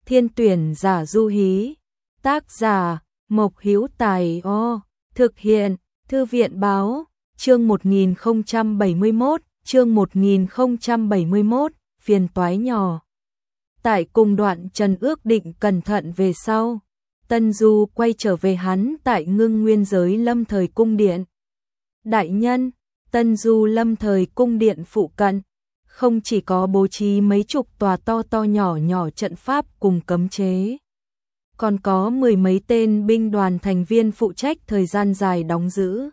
Thiên tuyển giả du hí. Tác giả Mộc Hữu Tài. Thực hiện Thư viện báo. Chương 1071, chương 1071, phiền toái nhỏ. Tại cùng Đoạn Trần ước định cẩn thận về sau, Tân Du quay trở về hắn tại Ngưng Nguyên Giới Lâm Thời Cung Điện. Đại nhân, Tân Du Lâm Thời Cung Điện phụ cận, không chỉ có bố trí mấy chục tòa to to nhỏ nhỏ trận pháp cùng cấm chế, còn có mười mấy tên binh đoàn thành viên phụ trách thời gian dài đóng giữ.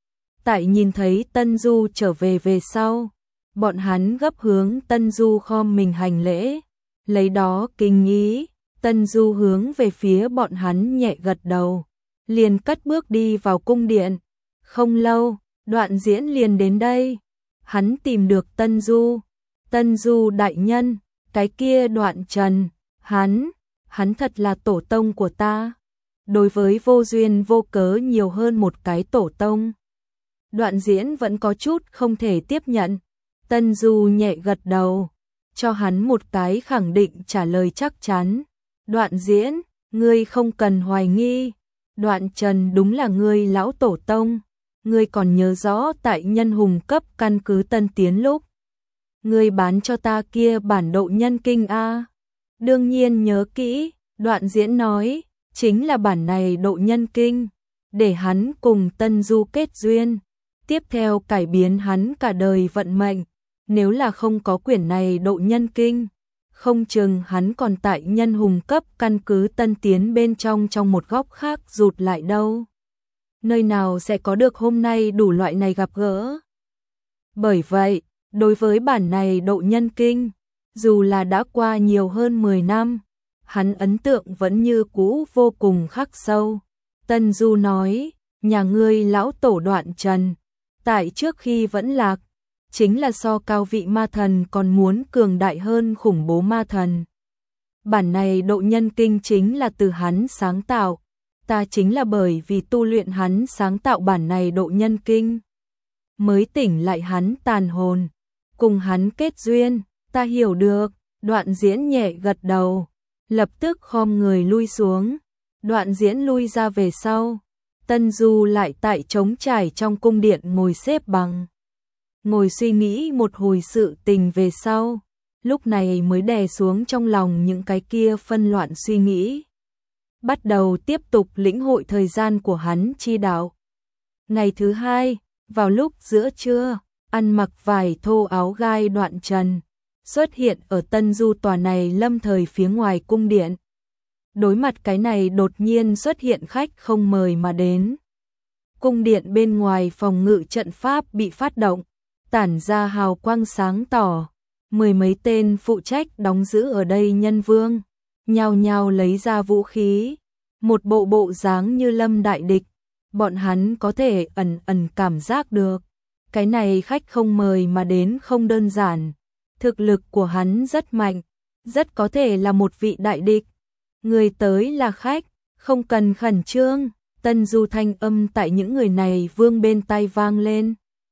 Tại nhìn thấy Tân Du trở về sau, bọn hắn gấp hướng Tân Du khom mình hành lễ, lấy đó kinh ý. Tân Du hướng về phía bọn hắn nhẹ gật đầu, liền cất bước đi vào cung điện. Không lâu, Đoạn Diễn liền đến đây. Hắn tìm được Tân Du. Tân Du đại nhân, cái kia Đoạn Trần, hắn thật là tổ tông của ta. Đối với vô duyên vô cớ nhiều hơn một cái tổ tông, Đoạn Diễn vẫn có chút không thể tiếp nhận. Tân Du nhẹ gật đầu, cho hắn một cái khẳng định trả lời chắc chắn. Đoạn Diễn, ngươi không cần hoài nghi, Đoạn Trần đúng là ngươi lão tổ tông. Ngươi còn nhớ rõ tại Nhân Hùng cấp căn cứ Tân Tiến lúc ngươi bán cho ta kia bản Độ Nhân Kinh a? Đương nhiên nhớ kỹ, Đoạn Diễn nói, chính là bản này Độ Nhân Kinh, để hắn cùng Tân Du kết duyên, tiếp theo cải biến hắn cả đời vận mệnh. Nếu là không có quyển này Độ Nhân Kinh, không chừng hắn còn tại Nhân Hùng cấp căn cứ Tân Tiến bên trong một góc khác rụt lại đâu. Nơi nào sẽ có được hôm nay đủ loại này gặp gỡ. Bởi vậy, đối với bản này Độ Nhân Kinh, dù là đã qua nhiều hơn 10 năm, hắn ấn tượng vẫn như cũ vô cùng khắc sâu. Tân Du nói, nhà ngươi lão tổ Đoạn Trần, tại trước khi vẫn lạc, chính là so cao vị ma thần còn muốn cường đại hơn khủng bố ma thần. Bản này Độ Nhân Kinh chính là từ hắn sáng tạo, ta chính là bởi vì tu luyện hắn sáng tạo bản này Độ Nhân Kinh, mới tỉnh lại hắn tàn hồn, cùng hắn kết duyên. Ta hiểu được. Đoạn Diễn nhẹ gật đầu, lập tức khom người lui xuống. Đoạn Diễn lui ra về sau, Tân Du lại tại trống trải trong cung điện ngồi xếp bằng, ngồi suy nghĩ một hồi sự tình về sau, lúc này mới đè xuống trong lòng những cái kia phân loạn suy nghĩ, bắt đầu tiếp tục lĩnh hội thời gian của hắn chi đạo. Ngày thứ hai, vào lúc giữa trưa, ăn mặc vải thô áo gai Đoạn Trần xuất hiện ở Tân Du tòa này lâm thời phía ngoài cung điện. Đối mặt cái này đột nhiên xuất hiện khách không mời mà đến, cung điện bên ngoài phòng ngự trận pháp bị phát động, tản ra hào quang sáng tỏ. Mười mấy tên phụ trách đóng giữ ở đây nhân vương nhao nhao lấy ra vũ khí, một bộ dáng như lâm đại địch. Bọn hắn có thể ẩn cảm giác được, cái này khách không mời mà đến không đơn giản, thực lực của hắn rất mạnh, rất có thể là một vị đại địch. Người tới là khách, không cần khẩn trương. Tân Du thanh âm tại những người này vương bên tai vang lên,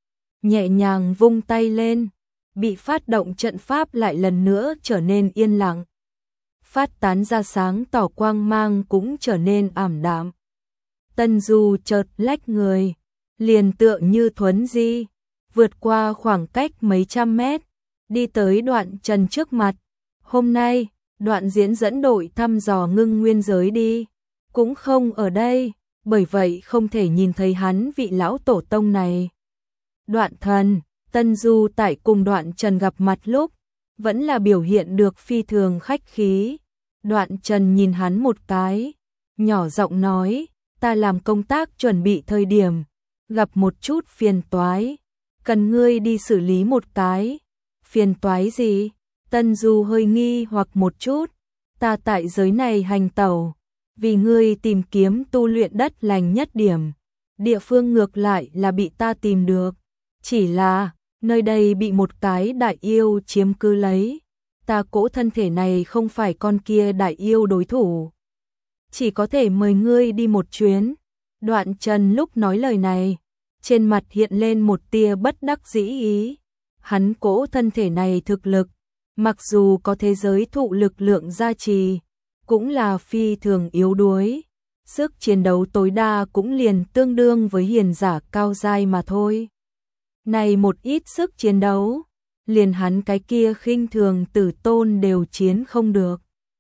nhẹ nhàng vung tay lên, bị phát động trận pháp lại lần nữa trở nên yên lặng, phát tán ra sáng tỏ quang mang cũng trở nên ảm đạm. Tân Du chợt lách người, liền tựa như thuấn di, vượt qua khoảng cách mấy trăm mét, đi tới Đoạn Trần trước mặt. Hôm nay, Đoạn Diễn dẫn đội thăm dò Ngưng Nguyên Giới đi, cũng không ở đây, bởi vậy không thể nhìn thấy hắn vị lão tổ tông này. Đoạn Thần, Tân Du tại cùng Đoạn Trần gặp mặt lúc, vẫn là biểu hiện được phi thường khách khí. Đoạn Trần nhìn hắn một cái, nhỏ giọng nói, ta làm công tác chuẩn bị thời điểm, gặp một chút phiền toái, cần ngươi đi xử lý một cái. Phiền toái gì? Tân Du hơi nghi hoặc một chút. Ta tại giới này hành tẩu, vì ngươi tìm kiếm tu luyện đất lành nhất điểm, địa phương ngược lại là bị ta tìm được, chỉ là nơi đây bị một cái đại yêu chiếm cứ lấy, ta cỗ thân thể này không phải con kia đại yêu đối thủ, chỉ có thể mời ngươi đi một chuyến. Đoạn Trần lúc nói lời này, trên mặt hiện lên một tia bất đắc dĩ ý. Hắn cỗ thân thể này thực lực, mặc dù có thế giới thụ lực lượng gia trì, cũng là phi thường yếu đuối. Sức chiến đấu tối đa cũng liền tương đương với hiền giả cao giai mà thôi. Này một ít sức chiến đấu, liền hắn cái kia khinh thường tử tôn đều chiến không được.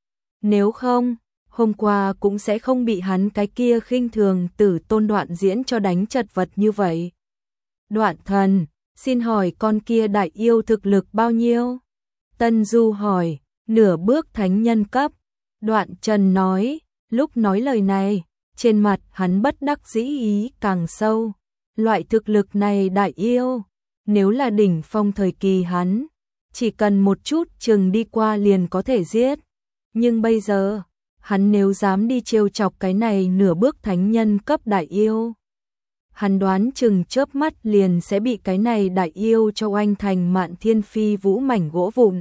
Nếu không, hôm qua cũng sẽ không bị hắn cái kia khinh thường tử tôn Đoạn Diễn cho đánh chật vật như vậy. Đoạn thần, xin hỏi con kia đại yêu thực lực bao nhiêu? Tân Du hỏi, nửa bước thánh nhân cấp. Đoạn Trần nói, lúc nói lời này, trên mặt hắn bất đắc dĩ ý càng sâu. Loại thực lực này đại yêu, nếu là đỉnh phong thời kỳ hắn, chỉ cần một chút chừng đi qua liền có thể giết. Nhưng bây giờ, hắn nếu dám đi trêu chọc cái này nửa bước thánh nhân cấp đại yêu, hắn đoán chừng chớp mắt liền sẽ bị cái này đại yêu cho oanh thành mạn thiên phi vũ mảnh gỗ vụn.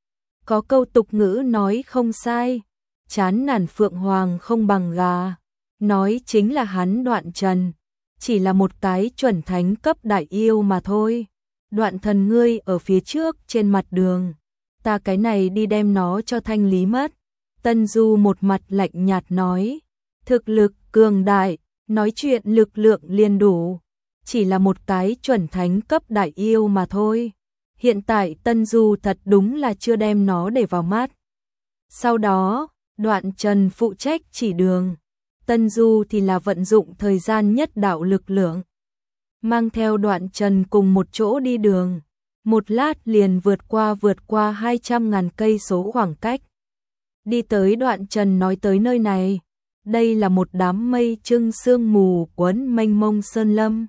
Có câu tục ngữ nói không sai, chán nản phượng hoàng không bằng gà, nói chính là hắn Đoạn Trần, chỉ là một cái chuẩn thánh cấp đại yêu mà thôi. Đoạn thần ngươi ở phía trước trên mặt đường, ta cái này đi đem nó cho thanh lý mất. Tân Du một mặt lạnh nhạt nói, thực lực cường đại, nói chuyện lực lượng liền đủ, chỉ là một cái chuẩn thánh cấp đại yêu mà thôi. Hiện tại Tân Du thật đúng là chưa đem nó để vào mắt. Sau đó, Đoạn Trần phụ trách chỉ đường, Tân Du thì là vận dụng thời gian nhất đạo lực lượng, mang theo Đoạn Trần cùng một chỗ đi đường, một lát liền vượt qua 200.000 cây số khoảng cách. Đi tới Đoạn Trần nói tới nơi này, đây là một đám mây trưng sương mù quấn mênh mông sơn lâm.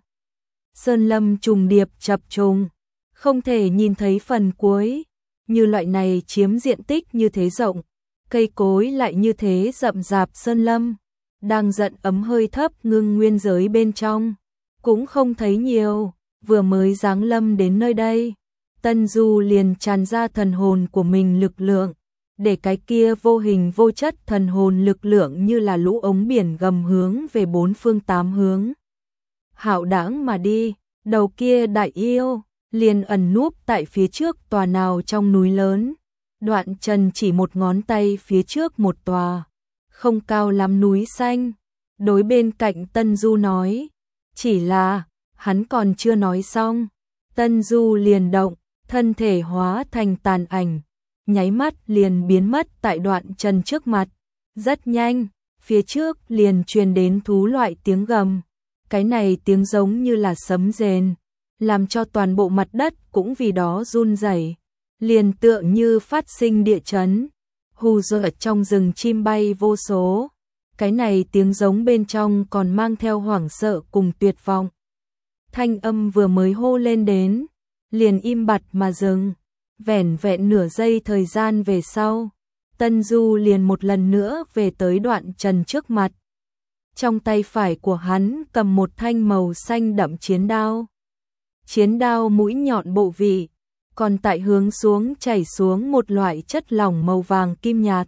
Sơn lâm trùng điệp chập trùng, không thể nhìn thấy phần cuối, như loại này chiếm diện tích như thế rộng, cây cối lại như thế rậm rạp sơn lâm, đang giận ấm hơi thấp ngưng nguyên giới bên trong, cũng không thấy nhiều. Vừa mới giáng lâm đến nơi đây, Tân Du liền tràn ra thần hồn của mình lực lượng, để cái kia vô hình vô chất thần hồn lực lượng như là lũ ống biển gầm hướng về bốn phương tám hướng. Hạo đãng mà đi, đầu kia đại yêu liền ẩn núp tại phía trước tòa nào trong núi lớn. Đoạn Trần chỉ một ngón tay phía trước một tòa, không cao lắm núi xanh, đối bên cạnh Tân Du nói, chỉ là, hắn còn chưa nói xong, Tân Du liền động, thân thể hóa thành tàn ảnh, nháy mắt liền biến mất tại Đoạn Trần trước mặt. Rất nhanh, phía trước liền truyền đến thú loại tiếng gầm, cái này tiếng giống như là sấm rền, làm cho toàn bộ mặt đất cũng vì đó run rẩy, liền tựa như phát sinh địa chấn. Hù dọa trong rừng chim bay vô số, cái này tiếng giống bên trong còn mang theo hoảng sợ cùng tuyệt vọng. Thanh âm vừa mới hô lên đến, liền im bặt mà dừng. Vẻn vẹn nửa giây thời gian về sau, Tân Du liền một lần nữa về tới Đoạn Trần trước mặt. Trong tay phải của hắn cầm một thanh màu xanh đậm chiến đao. Chiến đao mũi nhọn bộ vị, còn tại hướng xuống chảy xuống một loại chất lỏng màu vàng kim nhạt.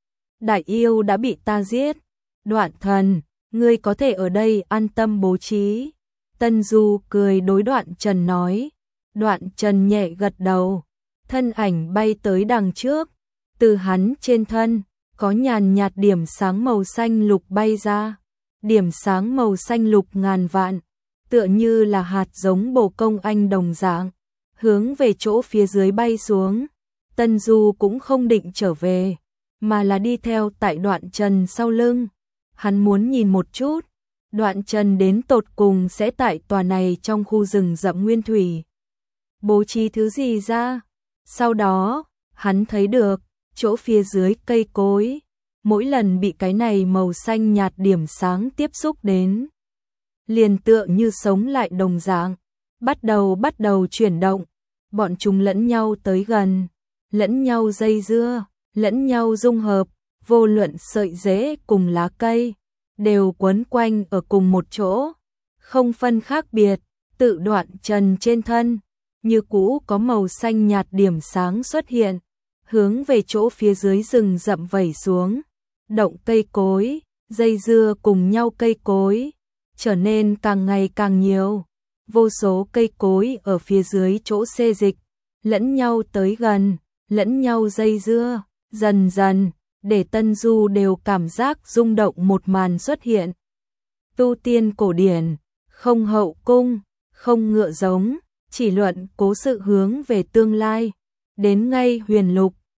Đại yêu đã bị ta giết. Đoạn thần, ngươi có thể ở đây an tâm bố trí. Tân Du cười đối Đoạn Trần nói. Đoạn Trần nhẹ gật đầu, thân ảnh bay tới đằng trước, từ hắn trên thân có nhàn nhạt điểm sáng màu xanh lục bay ra, điểm sáng màu xanh lục ngàn vạn, tựa như là hạt giống bồ công anh đồng dạng, hướng về chỗ phía dưới bay xuống. Tân Du cũng không định trở về, mà là đi theo tại Đoạn Trần sau lưng. Hắn muốn nhìn một chút, Đoạn Trần đến tột cùng sẽ tại tòa này trong khu rừng rậm nguyên thủy bố trí thứ gì ra. Sau đó, hắn thấy được, chỗ phía dưới cây cối, mỗi lần bị cái này màu xanh nhạt điểm sáng tiếp xúc đến, liền tựa như sống lại đồng dạng, bắt đầu chuyển động, bọn chúng lẫn nhau tới gần, lẫn nhau dây dưa, lẫn nhau dung hợp, vô luận sợi rễ cùng lá cây, đều quấn quanh ở cùng một chỗ, không phân khác biệt. Tự Đoạn Trần trên thân, như cũ có màu xanh nhạt điểm sáng xuất hiện, hướng về chỗ phía dưới rừng rậm vẩy xuống. Động cây cối, dây dưa cùng nhau cây cối, trở nên càng ngày càng nhiều. Vô số cây cối ở phía dưới chỗ xê dịch, lẫn nhau tới gần, lẫn nhau dây dưa, dần dần, để Tân Du đều cảm giác rung động một màn xuất hiện. Tu tiên cổ điển, không hậu cung, không ngựa giống, chỉ luận cố sự hướng về tương lai. Đến ngay huyền lục,